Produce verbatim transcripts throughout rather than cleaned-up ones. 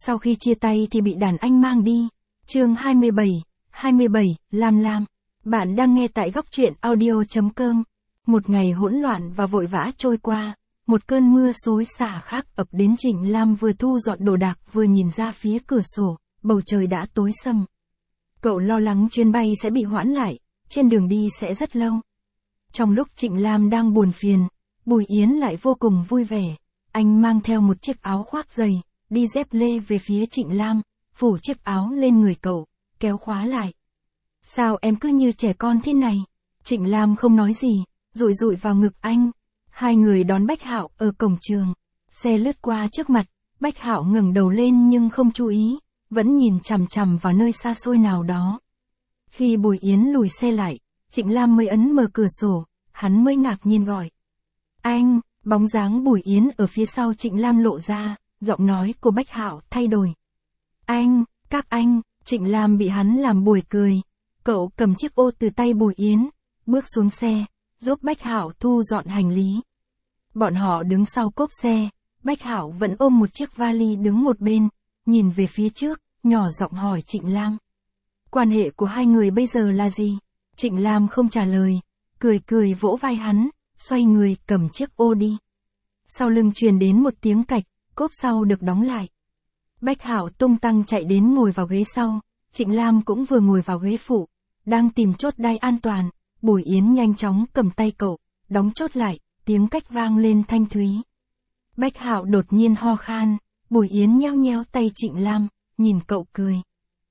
Sau khi chia tay thì bị đàn anh mang đi. Chương hai mươi bảy, hai mươi bảy, Lam Lam. Bạn đang nghe tại góc truyện audio chấm com. Một ngày hỗn loạn và vội vã trôi qua, một cơn mưa xối xả khác ập đến. Trịnh Lam vừa thu dọn đồ đạc vừa nhìn ra phía cửa sổ, bầu trời đã tối sầm. Cậu lo lắng chuyến bay sẽ bị hoãn lại, trên đường đi sẽ rất lâu. Trong lúc Trịnh Lam đang buồn phiền, Bùi Yến lại vô cùng vui vẻ. Anh mang theo một chiếc áo khoác dày, đi dép lê về phía Trịnh Lam, phủ chiếc áo lên người cậu, kéo khóa lại. Sao em cứ như trẻ con thế này? Trịnh Lam không nói gì, dụi dụi vào ngực anh. Hai người đón Bách Hạo ở cổng trường. Xe lướt qua trước mặt, Bách Hạo ngẩng đầu lên nhưng không chú ý, vẫn nhìn chằm chằm vào nơi xa xôi nào đó. Khi Bùi Yến lùi xe lại, Trịnh Lam mới ấn mở cửa sổ, hắn mới ngạc nhiên gọi. Anh, bóng dáng Bùi Yến ở phía sau Trịnh Lam lộ ra, giọng nói của Bách Hạo thay đổi. Anh, các anh, Trịnh Lam bị hắn làm buồn cười. Cậu cầm chiếc ô từ tay Bùi Yến, bước xuống xe, giúp Bách Hạo thu dọn hành lý. Bọn họ đứng sau cốp xe, Bách Hạo vẫn ôm một chiếc vali đứng một bên, nhìn về phía trước, nhỏ giọng hỏi Trịnh Lam. Quan hệ của hai người bây giờ là gì? Trịnh Lam không trả lời, cười cười vỗ vai hắn, xoay người cầm chiếc ô đi. Sau lưng truyền đến một tiếng cạch, cốp sau được đóng lại. Bách Hạo tung tăng chạy đến ngồi vào ghế sau, Trịnh Lam cũng vừa ngồi vào ghế phụ, đang tìm chốt đai an toàn. Bùi Yến nhanh chóng cầm tay cậu, đóng chốt lại, tiếng cách vang lên thanh thúy. Bách Hạo đột nhiên ho khan, Bùi Yến nheo nheo tay Trịnh Lam, nhìn cậu cười.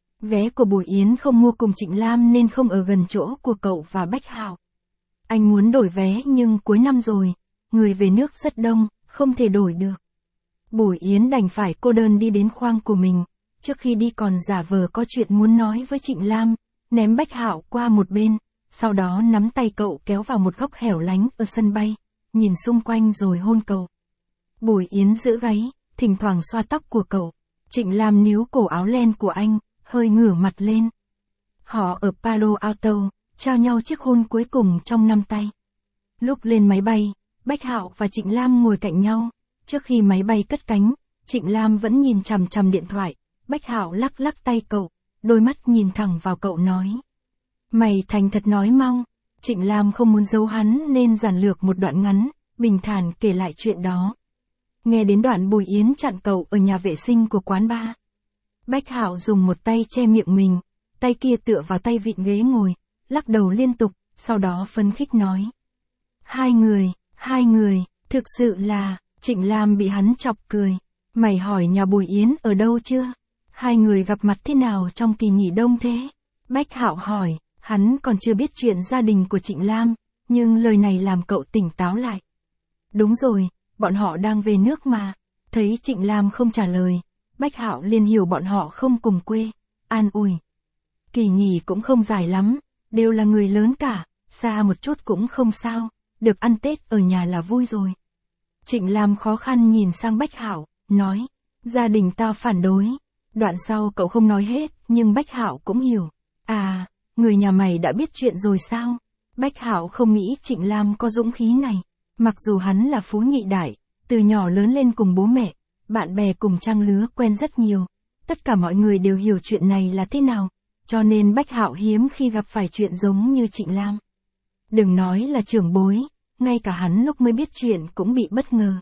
Vé của Bùi Yến không mua cùng Trịnh Lam nên không ở gần chỗ của cậu và Bách Hạo. Anh muốn đổi vé nhưng cuối năm rồi, người về nước rất đông, không thể đổi được. Bùi Yến đành phải cô đơn đi đến khoang của mình, trước khi đi còn giả vờ có chuyện muốn nói với Trịnh Lam, ném Bách Hạo qua một bên, sau đó nắm tay cậu kéo vào một góc hẻo lánh ở sân bay, nhìn xung quanh rồi hôn cậu. Bùi Yến giữ gáy, thỉnh thoảng xoa tóc của cậu. Trịnh Lam níu cổ áo len của anh, hơi ngửa mặt lên. Họ ở Palo Alto, trao nhau chiếc hôn cuối cùng trong năm tay. Lúc lên máy bay, Bách Hạo và Trịnh Lam ngồi cạnh nhau. Trước khi máy bay cất cánh, Trịnh Lam vẫn nhìn chằm chằm điện thoại. Bách Hạo lắc lắc tay cậu, đôi mắt nhìn thẳng vào cậu nói. Mày thành thật nói mau. Trịnh Lam không muốn giấu hắn nên giản lược một đoạn ngắn, bình thản kể lại chuyện đó. Nghe đến đoạn Bùi Yến chặn cậu ở nhà vệ sinh của quán bar. Bách Hạo dùng một tay che miệng mình, tay kia tựa vào tay vịn ghế ngồi, lắc đầu liên tục, sau đó phấn khích nói. Hai người, hai người, thực sự là, Trịnh Lam bị hắn chọc cười. Mày hỏi nhà Bùi Yến ở đâu chưa? Hai người gặp mặt thế nào trong kỳ nghỉ đông thế? Bách Hạo hỏi, hắn còn chưa biết chuyện gia đình của Trịnh Lam, nhưng lời này làm cậu tỉnh táo lại. Đúng rồi, bọn họ đang về nước mà. Thấy Trịnh Lam không trả lời, Bách Hạo liền hiểu bọn họ không cùng quê, an ủi. Kỳ nghỉ cũng không dài lắm, đều là người lớn cả, xa một chút cũng không sao, được ăn Tết ở nhà là vui rồi. Trịnh Lam khó khăn nhìn sang Bách Hạo, nói, gia đình tao phản đối. Đoạn sau cậu không nói hết, nhưng Bách Hạo cũng hiểu. À, người nhà mày đã biết chuyện rồi sao? Bách Hạo không nghĩ Trịnh Lam có dũng khí này. Mặc dù hắn là phú nhị đại, từ nhỏ lớn lên cùng bố mẹ, bạn bè cùng trang lứa quen rất nhiều. Tất cả mọi người đều hiểu chuyện này là thế nào, cho nên Bách Hạo hiếm khi gặp phải chuyện giống như Trịnh Lam. Đừng nói là trưởng bối, ngay cả hắn lúc mới biết chuyện cũng bị bất ngờ.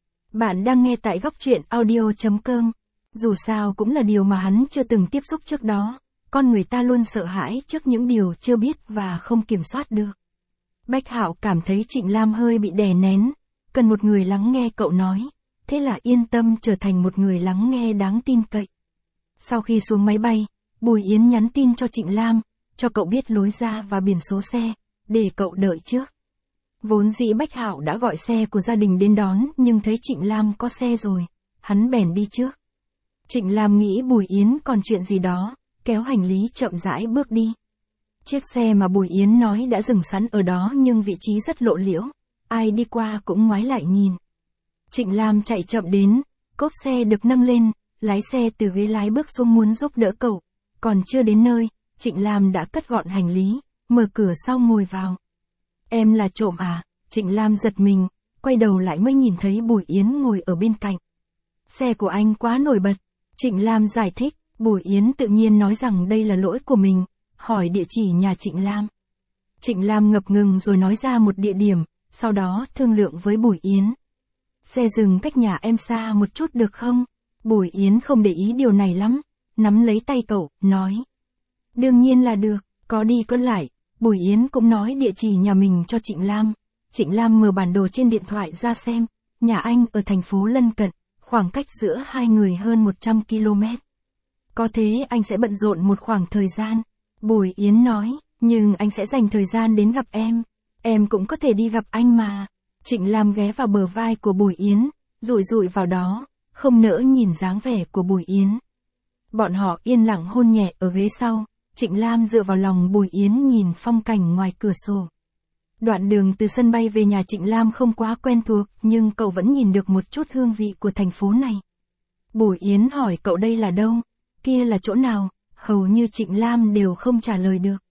Bạn đang nghe tại góc truyện audio chấm com. Dù sao cũng là điều mà hắn chưa từng tiếp xúc trước đó, con người ta luôn sợ hãi trước những điều chưa biết và không kiểm soát được. Bách Hạo cảm thấy Trịnh Lam hơi bị đè nén, cần một người lắng nghe cậu nói, thế là yên tâm trở thành một người lắng nghe đáng tin cậy. Sau khi xuống máy bay, Bùi Yến nhắn tin cho Trịnh Lam, cho cậu biết lối ra và biển số xe, để cậu đợi trước. Vốn dĩ Bách Hạo đã gọi xe của gia đình đến đón nhưng thấy Trịnh Lam có xe rồi, hắn bèn đi trước. Trịnh Lam nghĩ Bùi Yến còn chuyện gì đó, kéo hành lý chậm rãi bước đi. Chiếc xe mà Bùi Yến nói đã dừng sẵn ở đó nhưng vị trí rất lộ liễu, ai đi qua cũng ngoái lại nhìn. Trịnh Lam chạy chậm đến, cốp xe được nâng lên, lái xe từ ghế lái bước xuống muốn giúp đỡ cậu. Còn chưa đến nơi, Trịnh Lam đã cất gọn hành lý, mở cửa sau ngồi vào. Em là trộm à? Trịnh Lam giật mình, quay đầu lại mới nhìn thấy Bùi Yến ngồi ở bên cạnh. Xe của anh quá nổi bật. Trịnh Lam giải thích, Bùi Yến tự nhiên nói rằng đây là lỗi của mình, hỏi địa chỉ nhà Trịnh Lam. Trịnh Lam ngập ngừng rồi nói ra một địa điểm, sau đó thương lượng với Bùi Yến. Xe dừng cách nhà em xa một chút được không? Bùi Yến không để ý điều này lắm, nắm lấy tay cậu, nói. Đương nhiên là được, có đi có lại. Bùi Yến cũng nói địa chỉ nhà mình cho Trịnh Lam. Trịnh Lam mở bản đồ trên điện thoại ra xem, nhà anh ở thành phố lân cận, khoảng cách giữa hai người hơn một trăm ki lô mét. Có thế anh sẽ bận rộn một khoảng thời gian. Bùi Yến nói, nhưng anh sẽ dành thời gian đến gặp em. Em cũng có thể đi gặp anh mà. Trịnh Lam ghé vào bờ vai của Bùi Yến, rụi rụi vào đó, không nỡ nhìn dáng vẻ của Bùi Yến. Bọn họ yên lặng hôn nhẹ ở ghế sau, Trịnh Lam dựa vào lòng Bùi Yến nhìn phong cảnh ngoài cửa sổ. Đoạn đường từ sân bay về nhà Trịnh Lam không quá quen thuộc, nhưng cậu vẫn nhìn được một chút hương vị của thành phố này. Bùi Yến hỏi cậu đây là đâu, kia là chỗ nào, hầu như Trịnh Lam đều không trả lời được.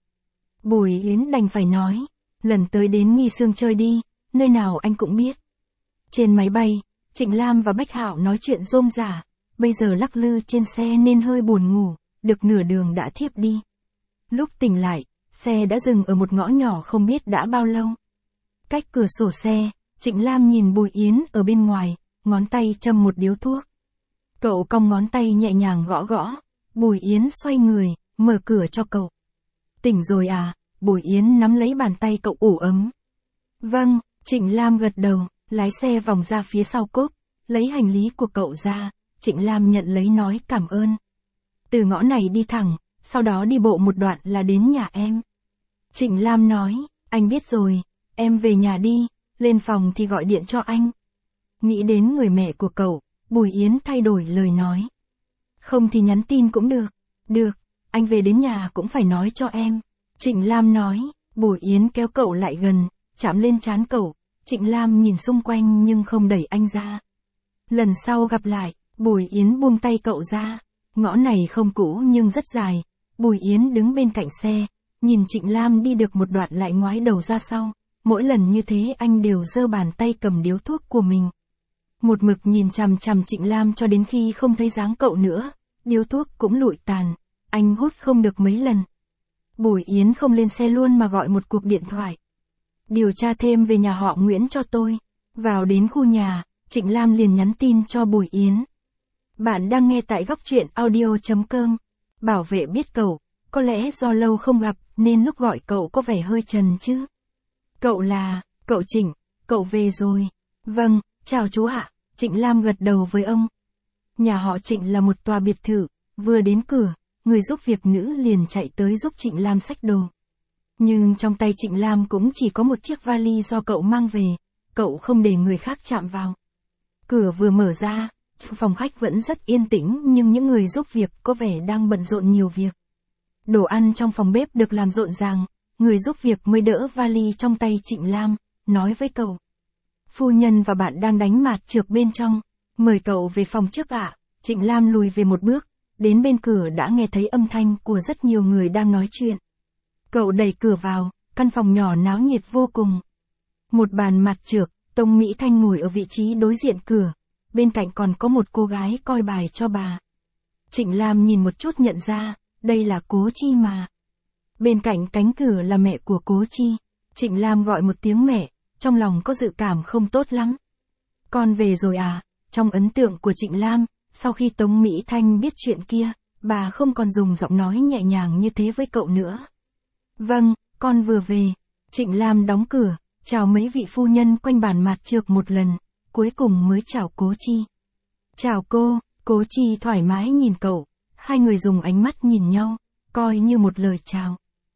Bùi Yến đành phải nói, lần tới đến Nghi Sương chơi đi, nơi nào anh cũng biết. Trên máy bay, Trịnh Lam và Bách Hạo nói chuyện rôm rả, bây giờ lắc lư trên xe nên hơi buồn ngủ, được nửa đường đã thiếp đi. Lúc tỉnh lại, xe đã dừng ở một ngõ nhỏ không biết đã bao lâu. Cách cửa sổ xe, Trịnh Lam nhìn Bùi Yến ở bên ngoài, ngón tay châm một điếu thuốc. Cậu cong ngón tay nhẹ nhàng gõ gõ, Bùi Yến xoay người, mở cửa cho cậu. Tỉnh rồi à? Bùi Yến nắm lấy bàn tay cậu ủ ấm. Vâng, Trịnh Lam gật đầu, lái xe vòng ra phía sau cốp, lấy hành lý của cậu ra, Trịnh Lam nhận lấy nói cảm ơn. Từ ngõ này đi thẳng, sau đó đi bộ một đoạn là đến nhà em. Trịnh Lam nói, anh biết rồi, em về nhà đi, lên phòng thì gọi điện cho anh. Nghĩ đến người mẹ của cậu, Bùi Yến thay đổi lời nói. Không thì nhắn tin cũng được. Được, anh về đến nhà cũng phải nói cho em. Trịnh Lam nói, Bùi Yến kéo cậu lại gần, chạm lên trán cậu. Trịnh Lam nhìn xung quanh nhưng không đẩy anh ra. Lần sau gặp lại, Bùi Yến buông tay cậu ra. Ngõ này không cũ nhưng rất dài. Bùi Yến đứng bên cạnh xe, nhìn Trịnh Lam đi được một đoạn lại ngoái đầu ra sau. Mỗi lần như thế anh đều giơ bàn tay cầm điếu thuốc của mình. Một mực nhìn chằm chằm Trịnh Lam cho đến khi không thấy dáng cậu nữa, điếu thuốc cũng lụi tàn, anh hút không được mấy lần. Bùi Yến không lên xe luôn mà gọi một cuộc điện thoại. Điều tra thêm về nhà họ Nguyễn cho tôi. Vào đến khu nhà, Trịnh Lam liền nhắn tin cho Bùi Yến. Bạn đang nghe tại góc truyện audio chấm com. Bảo vệ biết cậu, có lẽ do lâu không gặp nên lúc gọi cậu có vẻ hơi trần chứ. Cậu là, cậu Trịnh, cậu về rồi. Vâng, chào chú ạ. Trịnh Lam gật đầu với ông. Nhà họ Trịnh là một tòa biệt thự, vừa đến cửa, người giúp việc nữ liền chạy tới giúp Trịnh Lam xách đồ. Nhưng trong tay Trịnh Lam cũng chỉ có một chiếc vali do cậu mang về, cậu không để người khác chạm vào. Cửa vừa mở ra, phòng khách vẫn rất yên tĩnh nhưng những người giúp việc có vẻ đang bận rộn nhiều việc. Đồ ăn trong phòng bếp được làm rộn ràng, người giúp việc mới đỡ vali trong tay Trịnh Lam, nói với cậu. Phu nhân và bạn đang đánh mạt trược bên trong, mời cậu về phòng trước ạ. Trịnh Lam lùi về một bước, đến bên cửa đã nghe thấy âm thanh của rất nhiều người đang nói chuyện. Cậu đẩy cửa vào, căn phòng nhỏ náo nhiệt vô cùng. Một bàn mặt trược, Tông Mỹ Thanh ngồi ở vị trí đối diện cửa, bên cạnh còn có một cô gái coi bài cho bà. Trịnh Lam nhìn một chút nhận ra, đây là Cố Chi mà. Bên cạnh cánh cửa là mẹ của Cố Chi. Trịnh Lam gọi một tiếng mẹ, trong lòng có dự cảm không tốt lắm. Con về rồi à? Trong ấn tượng của Trịnh Lam, sau khi Tống Mỹ Thanh biết chuyện kia, bà không còn dùng giọng nói nhẹ nhàng như thế với cậu nữa. Vâng, con vừa về. Trịnh Lam đóng cửa, chào mấy vị phu nhân quanh bàn mặt trược một lần, cuối cùng mới chào Cố Chi. Chào cô. Cố Chi thoải mái nhìn cậu, hai người dùng ánh mắt nhìn nhau, coi như một lời chào.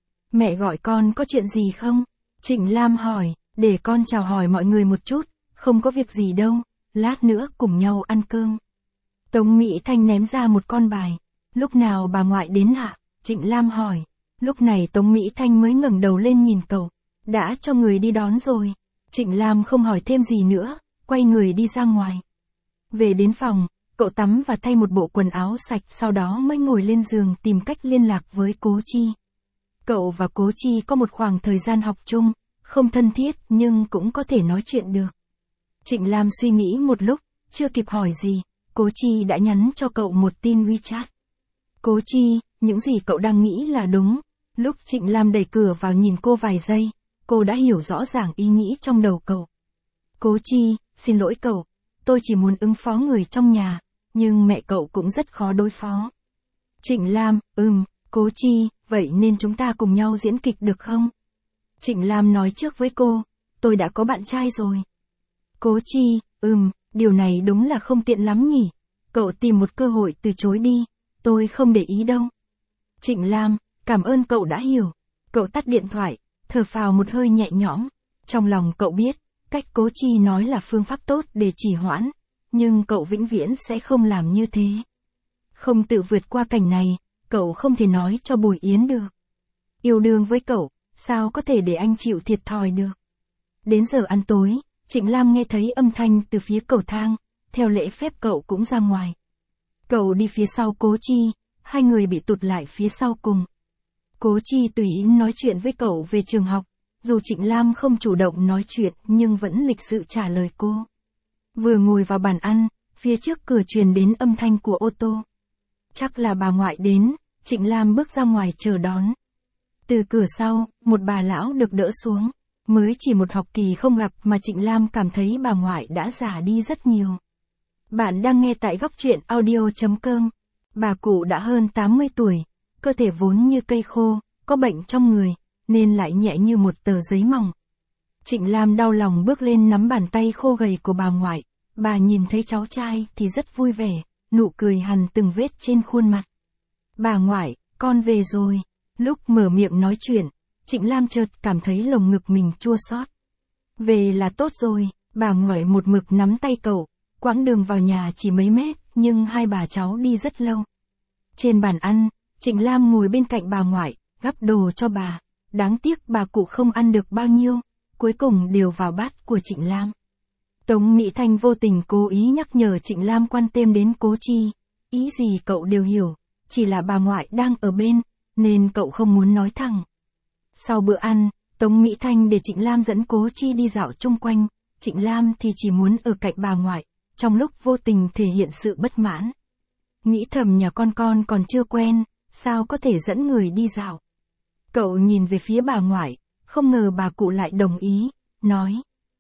Mẹ gọi con có chuyện gì không? Trịnh Lam hỏi, để con chào hỏi mọi người một chút, không có việc gì đâu, lát nữa cùng nhau ăn cơm. Tống Mỹ Thanh ném ra một con bài, lúc nào bà ngoại đến ạ? Trịnh Lam hỏi, lúc này Tống Mỹ Thanh mới ngẩng đầu lên nhìn cậu, đã cho người đi đón rồi. Trịnh Lam không hỏi thêm gì nữa, quay người đi ra ngoài. Về đến phòng, cậu tắm và thay một bộ quần áo sạch sau đó mới ngồi lên giường tìm cách liên lạc với Cố Chi. Cậu và Cố Chi có một khoảng thời gian học chung, không thân thiết nhưng cũng có thể nói chuyện được. Trịnh Lam suy nghĩ một lúc, chưa kịp hỏi gì, Cố Chi đã nhắn cho cậu một tin WeChat. Cố Chi, những gì cậu đang nghĩ là đúng. Lúc Trịnh Lam đẩy cửa vào nhìn cô vài giây, cô đã hiểu rõ ràng ý nghĩ trong đầu cậu. Cố Chi, xin lỗi cậu, tôi chỉ muốn ứng phó người trong nhà, nhưng mẹ cậu cũng rất khó đối phó. Trịnh Lam, ừm, Cố Chi, vậy nên chúng ta cùng nhau diễn kịch được không? Trịnh Lam nói trước với cô, tôi đã có bạn trai rồi. Cố Chi, ừm, điều này đúng là không tiện lắm nhỉ, cậu tìm một cơ hội từ chối đi, tôi không để ý đâu. Trịnh Lam, cảm ơn cậu đã hiểu. Cậu tắt điện thoại, thở phào một hơi nhẹ nhõm. Trong lòng cậu biết, cách Cố Chi nói là phương pháp tốt để trì hoãn, nhưng cậu vĩnh viễn sẽ không làm như thế. Không tự vượt qua cảnh này, cậu không thể nói cho Bùi Yến được. Yêu đương với cậu, sao có thể để anh chịu thiệt thòi được. Đến giờ ăn tối, Trịnh Lam nghe thấy âm thanh từ phía cầu thang, theo lễ phép cậu cũng ra ngoài. Cậu đi phía sau Cố Chi, hai người bị tụt lại phía sau cùng. Cố Chi tùy ý nói chuyện với cậu về trường học, dù Trịnh Lam không chủ động nói chuyện nhưng vẫn lịch sự trả lời cô. Vừa ngồi vào bàn ăn, phía trước cửa truyền đến âm thanh của ô tô. Chắc là bà ngoại đến, Trịnh Lam bước ra ngoài chờ đón. Từ cửa sau, một bà lão được đỡ xuống. Mới chỉ một học kỳ không gặp mà Trịnh Lam cảm thấy bà ngoại đã già đi rất nhiều. Bạn đang nghe tại góc truyện audio chấm com. Bà cụ đã hơn tám mươi tuổi, cơ thể vốn như cây khô, có bệnh trong người, nên lại nhẹ như một tờ giấy mỏng. Trịnh Lam đau lòng bước lên nắm bàn tay khô gầy của bà ngoại, bà nhìn thấy cháu trai thì rất vui vẻ, nụ cười hằn từng vết trên khuôn mặt. Bà ngoại, con về rồi. Lúc mở miệng nói chuyện, Trịnh Lam chợt cảm thấy lồng ngực mình chua xót. Về là tốt rồi, bà ngoại một mực nắm tay cậu, quãng đường vào nhà chỉ mấy mét, nhưng hai bà cháu đi rất lâu. Trên bàn ăn, Trịnh Lam ngồi bên cạnh bà ngoại, gắp đồ cho bà. Đáng tiếc bà cụ không ăn được bao nhiêu, cuối cùng đều vào bát của Trịnh Lam. Tống Mỹ Thanh vô tình cố ý nhắc nhở Trịnh Lam quan tâm đến Cố Chi, ý gì cậu đều hiểu, chỉ là bà ngoại đang ở bên, nên cậu không muốn nói thẳng. Sau bữa ăn, Tống Mỹ Thanh để Trịnh Lam dẫn Cố Chi đi dạo chung quanh, Trịnh Lam thì chỉ muốn ở cạnh bà ngoại, trong lúc vô tình thể hiện sự bất mãn. Nghĩ thầm nhà con con còn chưa quen, sao có thể dẫn người đi dạo. Cậu nhìn về phía bà ngoại, không ngờ bà cụ lại đồng ý, nói.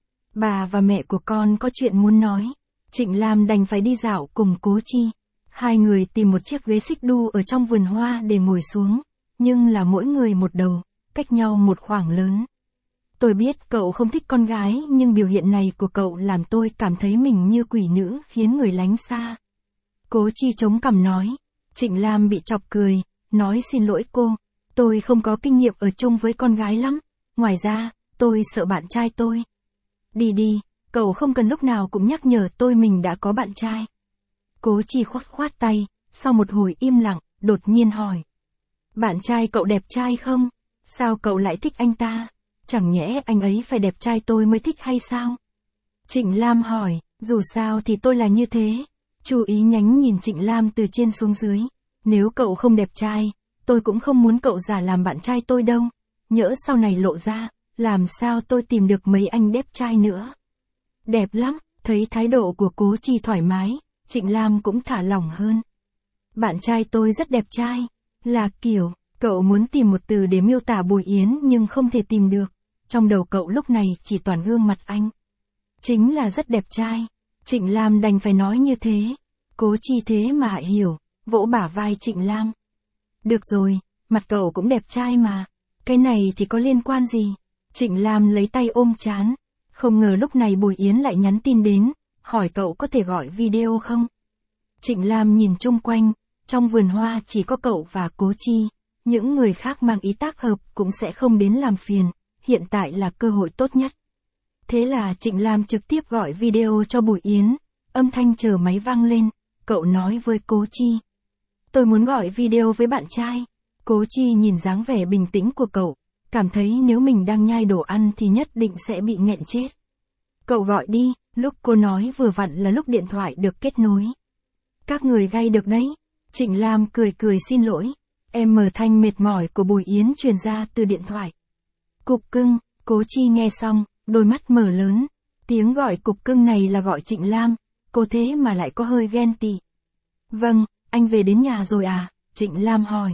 Bà và mẹ của con có chuyện muốn nói. Trịnh Lam đành phải đi dạo cùng Cố Chi. Hai người tìm một chiếc ghế xích đu ở trong vườn hoa để ngồi xuống, nhưng là mỗi người một đầu, cách nhau một khoảng lớn. Tôi biết cậu không thích con gái nhưng biểu hiện này của cậu làm tôi cảm thấy mình như quỷ nữ khiến người lánh xa. Cố Chi chống cằm nói. Trịnh Lam bị chọc cười, nói xin lỗi cô, tôi không có kinh nghiệm ở chung với con gái lắm, ngoài ra, tôi sợ bạn trai tôi. Đi đi, cậu không cần lúc nào cũng nhắc nhở tôi mình đã có bạn trai. Cố Chi khoát khoát tay, sau một hồi im lặng, đột nhiên hỏi. Bạn trai cậu đẹp trai không? Sao cậu lại thích anh ta? Chẳng nhẽ anh ấy phải đẹp trai tôi mới thích hay sao? Trịnh Lam hỏi, dù sao thì tôi là như thế. Chú ý nhánh nhìn Trịnh Lam từ trên xuống dưới. Nếu cậu không đẹp trai, tôi cũng không muốn cậu giả làm bạn trai tôi đâu. Nhỡ sau này lộ ra, làm sao tôi tìm được mấy anh đẹp trai nữa. Đẹp lắm, thấy thái độ của Cố Chi thoải mái, Trịnh Lam cũng thả lỏng hơn. Bạn trai tôi rất đẹp trai, là kiểu, cậu muốn tìm một từ để miêu tả Bùi Yến nhưng không thể tìm được. Trong đầu cậu lúc này chỉ toàn gương mặt anh. Chính là rất đẹp trai. Trịnh Lam đành phải nói như thế. Cố Chi thế mà hiểu, vỗ bả vai Trịnh Lam. Được rồi, mặt cậu cũng đẹp trai mà. Cái này thì có liên quan gì? Trịnh Lam lấy tay ôm trán. Không ngờ lúc này Bùi Yến lại nhắn tin đến, hỏi cậu có thể gọi video không? Trịnh Lam nhìn chung quanh, trong vườn hoa chỉ có cậu và Cố Chi. Những người khác mang ý tác hợp cũng sẽ không đến làm phiền, hiện tại là cơ hội tốt nhất. Thế là Trịnh Lam trực tiếp gọi video cho Bùi Yến, âm thanh chờ máy vang lên, cậu nói với Cố Chi. Tôi muốn gọi video với bạn trai. Cố Chi nhìn dáng vẻ bình tĩnh của cậu, cảm thấy nếu mình đang nhai đồ ăn thì nhất định sẽ bị nghẹn chết. Cậu gọi đi, lúc cô nói vừa vặn là lúc điện thoại được kết nối. Các người gay được đấy. Trịnh Lam cười cười xin lỗi. Em mở thanh mệt mỏi của Bùi Yến truyền ra từ điện thoại. Cục cưng, Cố Chi nghe xong, đôi mắt mở lớn. Tiếng gọi cục cưng này là gọi Trịnh Lam. cô thế mà lại có hơi ghen tị. Vâng, anh về đến nhà rồi à? Trịnh Lam hỏi.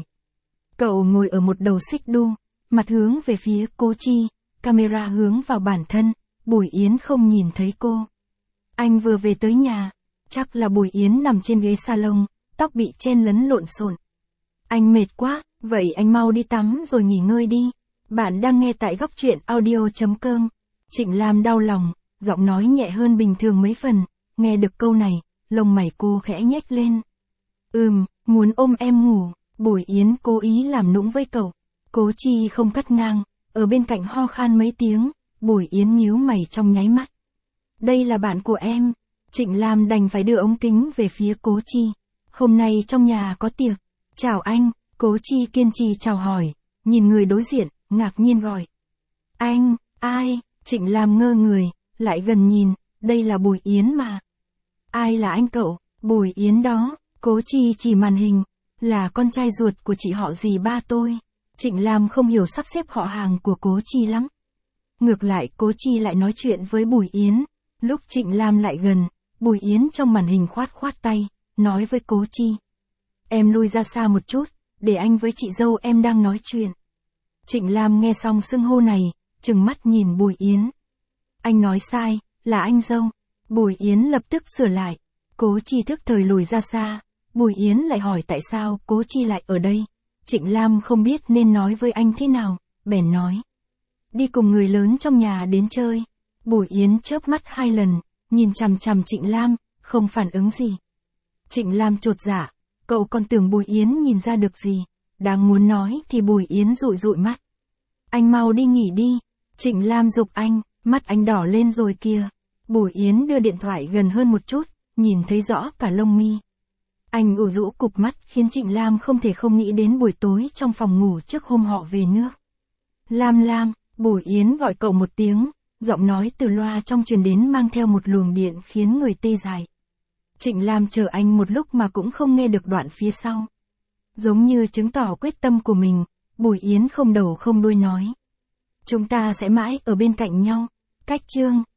Cậu ngồi ở một đầu xích đu, mặt hướng về phía Cố Chi, camera hướng vào bản thân, Bùi Yến không nhìn thấy cô. Anh vừa về tới nhà, chắc là Bùi Yến nằm trên ghế salon, tóc bị chen lấn lộn xộn. Anh mệt quá, vậy anh mau đi tắm rồi nghỉ ngơi đi. Bạn đang nghe tại góc truyện audio.com. Trịnh Lam đau lòng, giọng nói nhẹ hơn bình thường mấy phần, nghe được câu này, lông mày cô khẽ nhếch lên. Ừm, muốn ôm em ngủ, Bùi Yến cố ý làm nũng với cậu. Cố Chi không cắt ngang, ở bên cạnh ho khan mấy tiếng, Bùi Yến nhíu mày trong nháy mắt. Đây là bạn của em. Trịnh Lam đành phải đưa ống kính về phía Cố Chi. Hôm nay trong nhà có tiệc. Chào anh, Cố Chi kiên trì chào hỏi, nhìn người đối diện, ngạc nhiên gọi. Anh, ai? Trịnh Lam ngơ người, lại gần nhìn, đây là Bùi Yến mà. Ai là anh cậu? Bùi Yến đó, Cố Chi chỉ màn hình, là con trai ruột của chị họ dì ba tôi. Trịnh Lam không hiểu sắp xếp họ hàng của Cố Chi lắm. Ngược lại Cố Chi lại nói chuyện với Bùi Yến. Lúc Trịnh Lam lại gần, Bùi Yến trong màn hình khoát khoát tay, nói với Cố Chi. Em lui ra xa một chút, để anh với chị dâu em đang nói chuyện. Trịnh Lam nghe xong xưng hô này, trừng mắt nhìn Bùi Yến. Anh nói sai, là anh dâu. Bùi Yến lập tức sửa lại. Cố Chi thức thời lùi ra xa. Bùi Yến lại hỏi tại sao Cố Chi lại ở đây. Trịnh Lam không biết nên nói với anh thế nào, bèn nói. Đi cùng người lớn trong nhà đến chơi. Bùi Yến chớp mắt hai lần, nhìn chằm chằm Trịnh Lam, không phản ứng gì. Trịnh Lam chột dạ, cậu còn tưởng Bùi Yến nhìn ra được gì. Đang muốn nói thì Bùi Yến dụi dụi mắt. Anh mau đi nghỉ đi. Trịnh Lam giục anh, mắt anh đỏ lên rồi kìa. Bùi Yến đưa điện thoại gần hơn một chút, nhìn thấy rõ cả lông mi. Anh ủ rũ cụp mắt khiến Trịnh Lam không thể không nghĩ đến buổi tối trong phòng ngủ trước hôm họ về nước. Lam Lam, Bùi Yến gọi cậu một tiếng, giọng nói từ loa trong truyền đến mang theo một luồng điện khiến người tê dại. Trịnh Lam chờ anh một lúc mà cũng không nghe được đoạn phía sau. Giống như chứng tỏ quyết tâm của mình, Bùi Yến không đầu không đuôi nói. Chúng ta sẽ mãi ở bên cạnh nhau. Cách chương